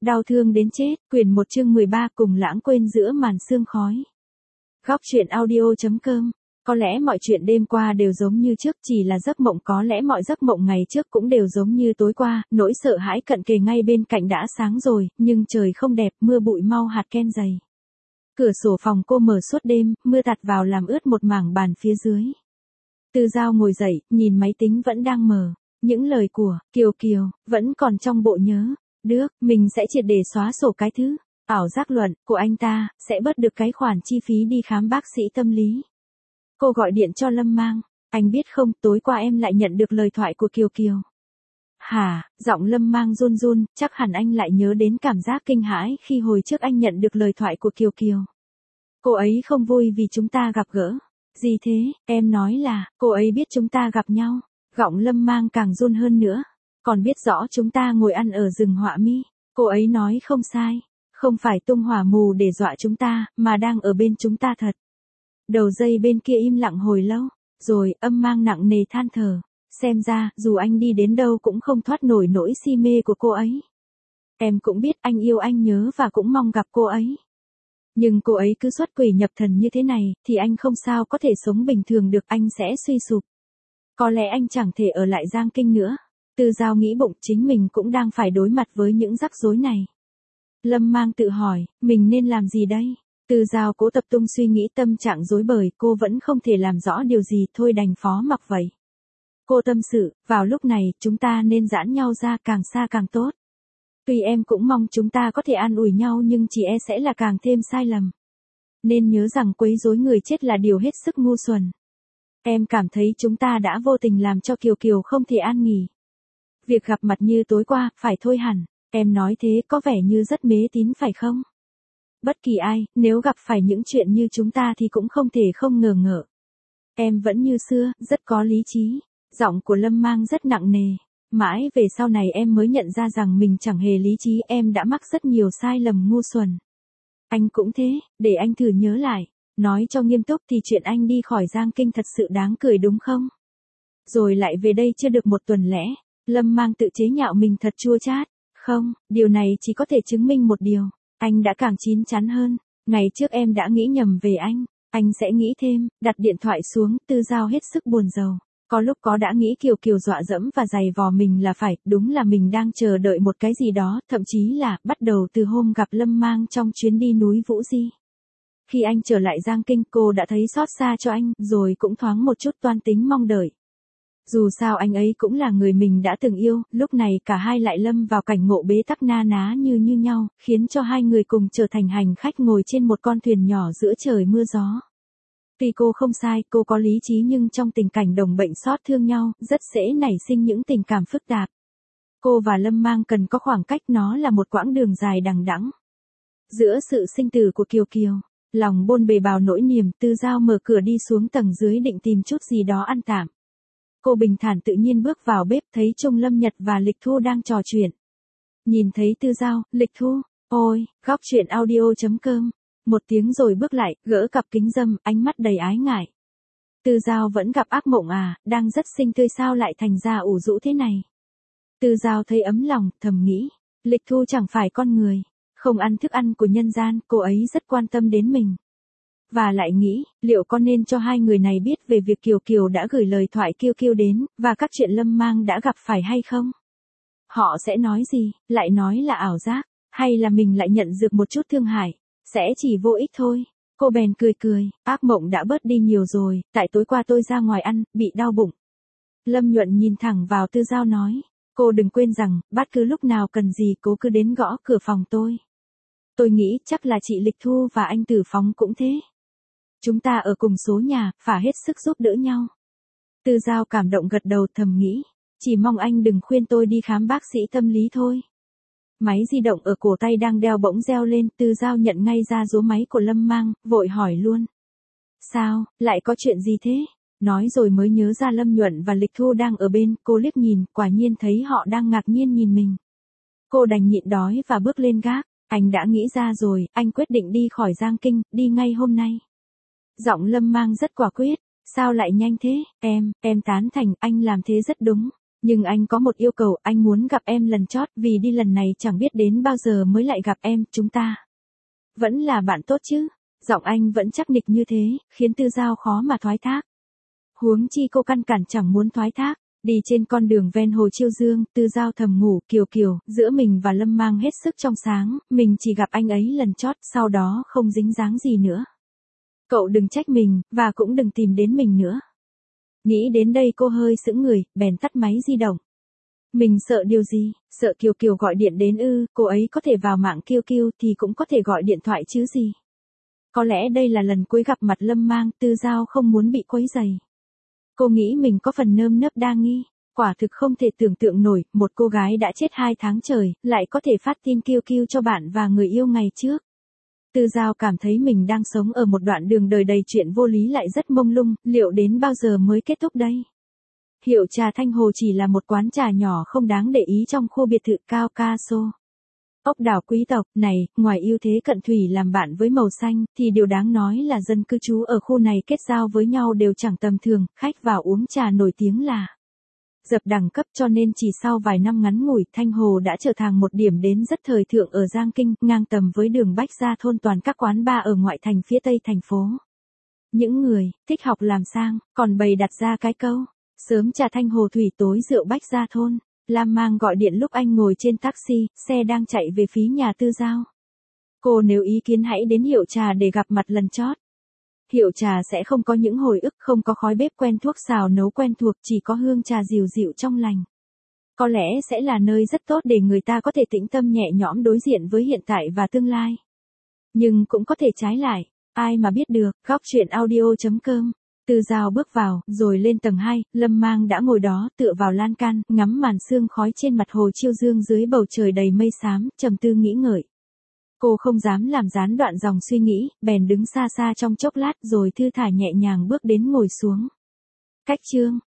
Đau thương đến chết, quyển 1 chương 13 cùng lãng quên giữa màn sương khói. Góc truyện audio.com. Có lẽ mọi chuyện đêm qua đều giống như trước, chỉ là giấc mộng, có lẽ mọi giấc mộng ngày trước cũng đều giống như tối qua, nỗi sợ hãi cận kề ngay bên cạnh đã sáng rồi, nhưng trời không đẹp, mưa bụi mau hạt ken dày. Cửa sổ phòng cô mở suốt đêm, mưa tạt vào làm ướt một mảng bàn phía dưới. Tư Giao ngồi dậy, nhìn máy tính vẫn đang mở. Những lời của Kiều Kiều vẫn còn trong bộ nhớ. Được, mình sẽ triệt để xóa sổ cái thứ ảo giác luận của anh ta, sẽ bớt được cái khoản chi phí đi khám bác sĩ tâm lý. Cô gọi điện cho Lâm Mang. Anh biết không, tối qua em lại nhận được lời thoại của Kiều Kiều. Hả? Giọng Lâm Mang run run, chắc hẳn anh lại nhớ đến cảm giác kinh hãi khi hồi trước anh nhận được lời thoại của Kiều Kiều. Cô ấy không vui vì chúng ta gặp gỡ. Gì thế? Em nói là, cô ấy biết chúng ta gặp nhau. Giọng Lâm Mang càng run hơn nữa. Còn biết rõ chúng ta ngồi ăn ở rừng Họa Mi. Cô ấy nói không sai. Không phải tung hỏa mù để dọa chúng ta, mà đang ở bên chúng ta thật. Đầu dây bên kia im lặng hồi lâu. Rồi, Âm Mang nặng nề than thở. Xem ra, dù anh đi đến đâu cũng không thoát nổi nỗi si mê của cô ấy. Em cũng biết anh yêu, anh nhớ và cũng mong gặp cô ấy. Nhưng cô ấy cứ xuất quỷ nhập thần như thế này, thì anh không sao có thể sống bình thường được, anh sẽ suy sụp. Có lẽ anh chẳng thể ở lại Giang Kinh nữa. Tư Giao nghĩ bụng, chính mình cũng đang phải đối mặt với những rắc rối này. Lâm Mang tự hỏi, mình nên làm gì đây? Tư Giao cố tập trung suy nghĩ, tâm trạng rối bời, cô vẫn không thể làm rõ điều gì, thôi đành phó mặc vậy. Cô tâm sự, vào lúc này, chúng ta nên giãn nhau ra, càng xa càng tốt. Tuy em cũng mong chúng ta có thể an ủi nhau, nhưng chỉ e sẽ là càng thêm sai lầm. Nên nhớ rằng quấy rối người chết là điều hết sức ngu xuẩn. Em cảm thấy chúng ta đã vô tình làm cho Kiều Kiều không thể an nghỉ. Việc gặp mặt như tối qua, phải thôi hẳn. Em nói thế có vẻ như rất mê tín phải không? Bất kỳ ai, nếu gặp phải những chuyện như chúng ta thì cũng không thể không ngờ ngợ. Em vẫn như xưa, rất có lý trí. Giọng của Lâm Mang rất nặng nề. Mãi về sau này em mới nhận ra rằng mình chẳng hề lý trí, em đã mắc rất nhiều sai lầm ngu xuẩn. Anh cũng thế, để anh thử nhớ lại. Nói cho nghiêm túc thì chuyện anh đi khỏi Giang Kinh thật sự đáng cười đúng không? Rồi lại về đây chưa được một tuần lễ. Lâm Mang tự chế nhạo mình thật chua chát. Không, điều này chỉ có thể chứng minh một điều. Anh đã càng chín chắn hơn. Ngày trước em đã nghĩ nhầm về anh sẽ nghĩ thêm. Đặt điện thoại xuống, Tư Giao hết sức buồn rầu. Có lúc có đã nghĩ Kiều Kiều dọa dẫm và giày vò mình là phải, đúng là mình đang chờ đợi một cái gì đó, thậm chí là, bắt đầu từ hôm gặp Lâm Mang trong chuyến đi núi Vũ Di. Khi anh trở lại Giang Kinh, cô đã thấy xót xa cho anh, rồi cũng thoáng một chút toan tính mong đợi. Dù sao anh ấy cũng là người mình đã từng yêu, lúc này cả hai lại lâm vào cảnh ngộ bế tắc na ná như nhau, khiến cho hai người cùng trở thành hành khách ngồi trên một con thuyền nhỏ giữa trời mưa gió. Tuy cô không sai, cô có lý trí, nhưng trong tình cảnh đồng bệnh xót thương nhau, rất dễ nảy sinh những tình cảm phức tạp. Cô và Lâm Mang cần có khoảng cách, nó là một quãng đường dài đằng đẵng. Giữa sự sinh tử của Kiều Kiều, lòng bôn bề bào nỗi niềm, Tư Giao mở cửa đi xuống tầng dưới định tìm chút gì đó ăn tạm. Cô bình thản tự nhiên bước vào bếp, thấy Trung Lâm Nhật và Lịch Thu đang trò chuyện. Nhìn thấy Tư Giao, Lịch Thu, ôi, góc truyện audio.com. Một tiếng rồi bước lại, gỡ cặp kính râm, ánh mắt đầy ái ngại. Tư Giao vẫn gặp ác mộng à, đang rất xinh tươi sao lại thành ra ủ rũ thế này. Tư Giao thấy ấm lòng, thầm nghĩ, Lịch Thu chẳng phải con người, không ăn thức ăn của nhân gian, cô ấy rất quan tâm đến mình. Và lại nghĩ, liệu có nên cho hai người này biết về việc Kiều Kiều đã gửi lời thoại Kiều đến, và các chuyện Lâm Mang đã gặp phải hay không? Họ sẽ nói gì, lại nói là ảo giác, hay là mình lại nhận được một chút thương hại? Sẽ chỉ vô ích thôi. Cô bèn cười, ác mộng đã bớt đi nhiều rồi, tại tối qua tôi ra ngoài ăn, bị đau bụng. Lâm Nhuận nhìn thẳng vào Tư Giao nói, cô đừng quên rằng, bất cứ lúc nào cần gì cô cứ đến gõ cửa phòng tôi. Tôi nghĩ chắc là chị Lịch Thu và anh Tử Phóng cũng thế. Chúng ta ở cùng số nhà, phải hết sức giúp đỡ nhau. Tư Giao cảm động gật đầu, thầm nghĩ, chỉ mong anh đừng khuyên tôi đi khám bác sĩ tâm lý thôi. Máy di động ở cổ tay đang đeo bỗng reo lên, Tư Giao nhận ngay ra số máy của Lâm Mang, vội hỏi luôn. Sao, lại có chuyện gì thế? Nói rồi mới nhớ ra Lâm Nhuận và Lịch Thu đang ở bên, cô liếc nhìn, quả nhiên thấy họ đang ngạc nhiên nhìn mình. Cô đành nhịn đói và bước lên gác, anh đã nghĩ ra rồi, anh quyết định đi khỏi Giang Kinh, đi ngay hôm nay. Giọng Lâm Mang rất quả quyết, sao lại nhanh thế, em tán thành, anh làm thế rất đúng. Nhưng anh có một yêu cầu, anh muốn gặp em lần chót, vì đi lần này chẳng biết đến bao giờ mới lại gặp em, chúng ta vẫn là bạn tốt chứ. Giọng anh vẫn chắc nịch như thế, khiến Tư Giao khó mà thoái thác. Huống chi cô căn bản chẳng muốn thoái thác. Đi trên con đường ven hồ Chiêu Dương, Tư Giao thầm ngủ, Kiều, giữa mình và Lâm Mang hết sức trong sáng, mình chỉ gặp anh ấy lần chót, sau đó không dính dáng gì nữa. Cậu đừng trách mình, và cũng đừng tìm đến mình nữa. Nghĩ đến đây cô hơi sững người, bèn tắt máy di động. Mình sợ điều gì? Sợ Kiều gọi điện đến ư? Cô ấy có thể vào mạng QQ thì cũng có thể gọi điện thoại chứ gì. Có lẽ đây là lần cuối gặp mặt Lâm Mang, Tư Giao không muốn bị quấy rầy. Cô nghĩ mình có phần nơm nớp đa nghi. Quả thực không thể tưởng tượng nổi, một cô gái đã chết 2 tháng trời, lại có thể phát tin QQ cho bạn và người yêu ngày trước. Tư Giao cảm thấy mình đang sống ở một đoạn đường đời đầy chuyện vô lý lại rất mông lung, liệu đến bao giờ mới kết thúc đây? Hiệu trà Thanh Hồ chỉ là một quán trà nhỏ không đáng để ý trong khu biệt thự cao Caso. Ốc đảo quý tộc này, ngoài ưu thế cận thủy làm bạn với màu xanh, thì điều đáng nói là dân cư trú ở khu này kết giao với nhau đều chẳng tầm thường, khách vào uống trà nổi tiếng là dập đẳng cấp, cho nên chỉ sau vài năm ngắn ngủi, Thanh Hồ đã trở thành một điểm đến rất thời thượng ở Giang Kinh, ngang tầm với đường Bách Gia Thôn toàn các quán bar ở ngoại thành phía tây thành phố. Những người thích học làm sang, còn bày đặt ra cái câu, sớm trà Thanh Hồ thủy tối rượu Bách Gia Thôn. Lam Mang gọi điện lúc anh ngồi trên taxi, xe đang chạy về phía nhà Tư Giao. Cô nếu ý kiến hãy đến hiệu trà để gặp mặt lần chót. Hiệu trà sẽ không có những hồi ức, không có khói bếp quen thuốc xào nấu quen thuộc, chỉ có hương trà dịu dịu trong lành. Có lẽ sẽ là nơi rất tốt để người ta có thể tĩnh tâm nhẹ nhõm đối diện với hiện tại và tương lai. Nhưng cũng có thể trái lại, ai mà biết được. Góc truyện audio.com. Tư Giao bước vào, rồi lên tầng 2, Lâm Mang đã ngồi đó, tựa vào lan can, ngắm màn sương khói trên mặt hồ Chiêu Dương dưới bầu trời đầy mây xám, trầm tư nghĩ ngợi. Cô không dám làm gián đoạn dòng suy nghĩ, bèn đứng xa xa trong chốc lát rồi thư thả nhẹ nhàng bước đến ngồi xuống. Cách chương